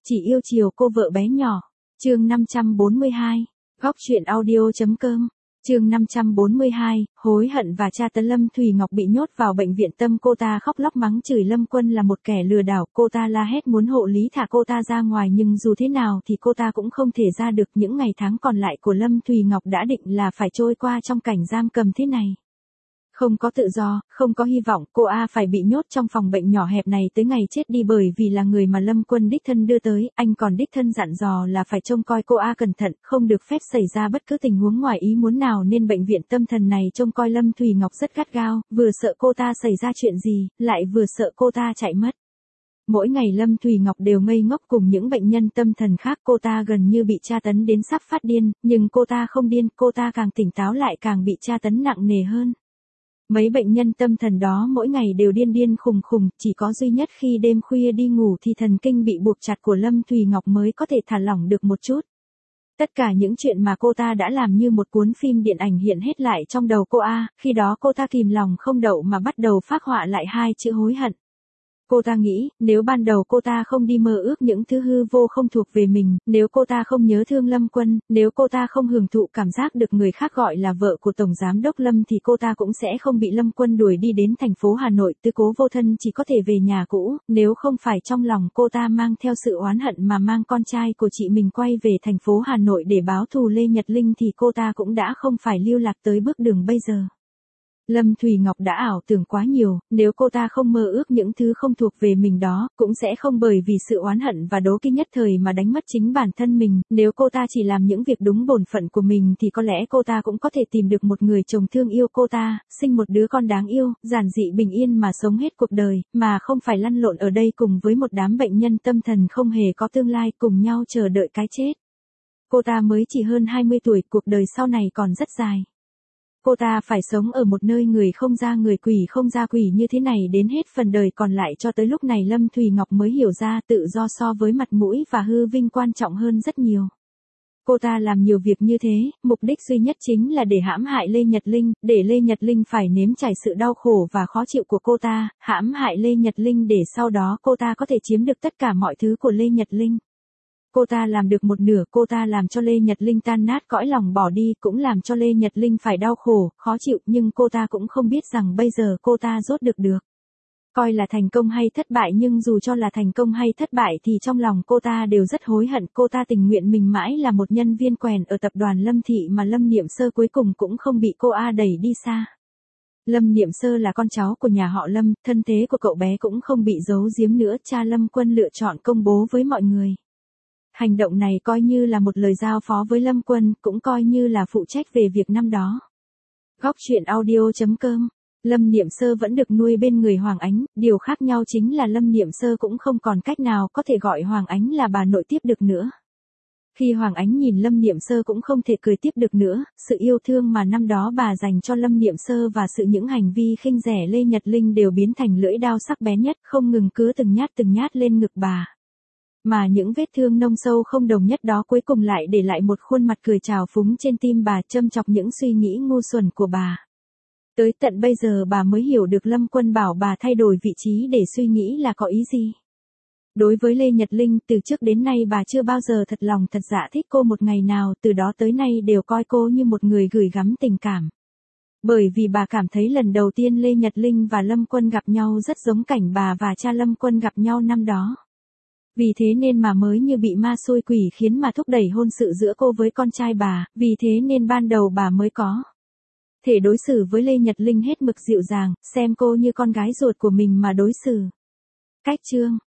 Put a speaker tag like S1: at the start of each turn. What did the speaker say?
S1: Chỉ yêu chiều cô vợ bé nhỏ. Chương 542. Góc truyện audio.com. Chương 542, hối hận và tra tấn Lâm Thùy Ngọc bị nhốt vào bệnh viện tâm. Cô ta khóc lóc mắng chửi Lâm Quân là một kẻ lừa đảo. Cô ta la hét muốn hộ lý thả cô ta ra ngoài, nhưng dù thế nào thì cô ta cũng không thể ra được. Những ngày tháng còn lại của Lâm Thùy Ngọc đã định là phải trôi qua trong cảnh giam cầm thế này. Không có tự do, không có hy vọng, cô phải bị nhốt trong phòng bệnh nhỏ hẹp này tới ngày chết đi, bởi vì là người mà Lâm Quân đích thân đưa tới. Anh còn đích thân dặn dò là phải trông coi cô cẩn thận, không được phép xảy ra bất cứ tình huống ngoài ý muốn nào, nên bệnh viện tâm thần này trông coi Lâm Thùy Ngọc rất gắt gao, vừa sợ cô ta xảy ra chuyện gì, lại vừa sợ cô ta chạy mất. Mỗi ngày Lâm Thùy Ngọc đều ngây ngốc cùng những bệnh nhân tâm thần khác. Cô ta gần như bị tra tấn đến sắp phát điên, nhưng cô ta không điên, cô ta càng tỉnh táo lại càng bị tra tấn nặng nề hơn. Mấy bệnh nhân tâm thần đó mỗi ngày đều điên điên khùng khùng, chỉ có duy nhất khi đêm khuya đi ngủ thì thần kinh bị buộc chặt của Lâm Thùy Ngọc mới có thể thả lỏng được một chút. Tất cả những chuyện mà cô ta đã làm như một cuốn phim điện ảnh hiện hết lại trong đầu cô khi đó cô ta kìm lòng không đậu mà bắt đầu phác họa lại hai chữ hối hận. Cô ta nghĩ, nếu ban đầu cô ta không đi mơ ước những thứ hư vô không thuộc về mình, nếu cô ta không nhớ thương Lâm Quân, nếu cô ta không hưởng thụ cảm giác được người khác gọi là vợ của Tổng Giám đốc Lâm, thì cô ta cũng sẽ không bị Lâm Quân đuổi đi đến thành phố Hà Nội. Tư Cố Vô Thân chỉ có thể về nhà cũ, nếu không phải trong lòng cô ta mang theo sự oán hận mà mang con trai của chị mình quay về thành phố Hà Nội để báo thù Lê Nhật Linh, thì cô ta cũng đã không phải lưu lạc tới bước đường bây giờ. Lâm Thùy Ngọc đã ảo tưởng quá nhiều, nếu cô ta không mơ ước những thứ không thuộc về mình đó, cũng sẽ không bởi vì sự oán hận và đố kỵ nhất thời mà đánh mất chính bản thân mình. Nếu cô ta chỉ làm những việc đúng bổn phận của mình thì có lẽ cô ta cũng có thể tìm được một người chồng thương yêu cô ta, sinh một đứa con đáng yêu, giản dị bình yên mà sống hết cuộc đời, mà không phải lăn lộn ở đây cùng với một đám bệnh nhân tâm thần không hề có tương lai, cùng nhau chờ đợi cái chết. Cô ta mới chỉ hơn 20 tuổi, cuộc đời sau này còn rất dài. Cô ta phải sống ở một nơi người không ra người, quỷ không ra quỷ như thế này đến hết phần đời còn lại. Cho tới lúc này Lâm Thùy Ngọc mới hiểu ra tự do so với mặt mũi và hư vinh quan trọng hơn rất nhiều. Cô ta làm nhiều việc như thế, mục đích duy nhất chính là để hãm hại Lê Nhật Linh, để Lê Nhật Linh phải nếm trải sự đau khổ và khó chịu của cô ta, hãm hại Lê Nhật Linh để sau đó cô ta có thể chiếm được tất cả mọi thứ của Lê Nhật Linh. Cô ta làm được một nửa, cô ta làm cho Lê Nhật Linh tan nát cõi lòng bỏ đi, cũng làm cho Lê Nhật Linh phải đau khổ, khó chịu, nhưng cô ta cũng không biết rằng bây giờ cô ta rốt được. Coi là thành công hay thất bại, nhưng dù cho là thành công hay thất bại thì trong lòng cô ta đều rất hối hận. Cô ta tình nguyện mình mãi là một nhân viên quèn ở tập đoàn Lâm Thị mà Lâm Niệm Sơ cuối cùng cũng không bị cô đẩy đi xa. Lâm Niệm Sơ là con cháu của nhà họ Lâm, thân thế của cậu bé cũng không bị giấu giếm nữa. Cha Lâm Quân lựa chọn công bố với mọi người. Hành động này coi như là một lời giao phó với Lâm Quân, cũng coi như là phụ trách về việc năm đó. Góc truyện audio.com. Lâm Niệm Sơ vẫn được nuôi bên người Hoàng Ánh, điều khác nhau chính là Lâm Niệm Sơ cũng không còn cách nào có thể gọi Hoàng Ánh là bà nội tiếp được nữa. Khi Hoàng Ánh nhìn Lâm Niệm Sơ cũng không thể cười tiếp được nữa, sự yêu thương mà năm đó bà dành cho Lâm Niệm Sơ và những hành vi khinh rẻ Lê Nhật Linh đều biến thành lưỡi dao sắc bén nhất, không ngừng cứa từng nhát lên ngực bà. Mà những vết thương nông sâu không đồng nhất đó cuối cùng lại để lại một khuôn mặt cười trào phúng trên tim bà, châm chọc những suy nghĩ ngu xuẩn của bà. Tới tận bây giờ bà mới hiểu được Lâm Quân bảo bà thay đổi vị trí để suy nghĩ là có ý gì. Đối với Lê Nhật Linh, từ trước đến nay bà chưa bao giờ thật lòng thật dạ thích cô một ngày nào, từ đó tới nay đều coi cô như một người gửi gắm tình cảm. Bởi vì bà cảm thấy lần đầu tiên Lê Nhật Linh và Lâm Quân gặp nhau rất giống cảnh bà và cha Lâm Quân gặp nhau năm đó. Vì thế nên mà mới như bị ma xui quỷ khiến mà thúc đẩy hôn sự giữa cô với con trai bà, vì thế nên ban đầu bà mới có thể đối xử với Lê Nhật Linh hết mực dịu dàng, xem cô như con gái ruột của mình mà đối xử. Cách chương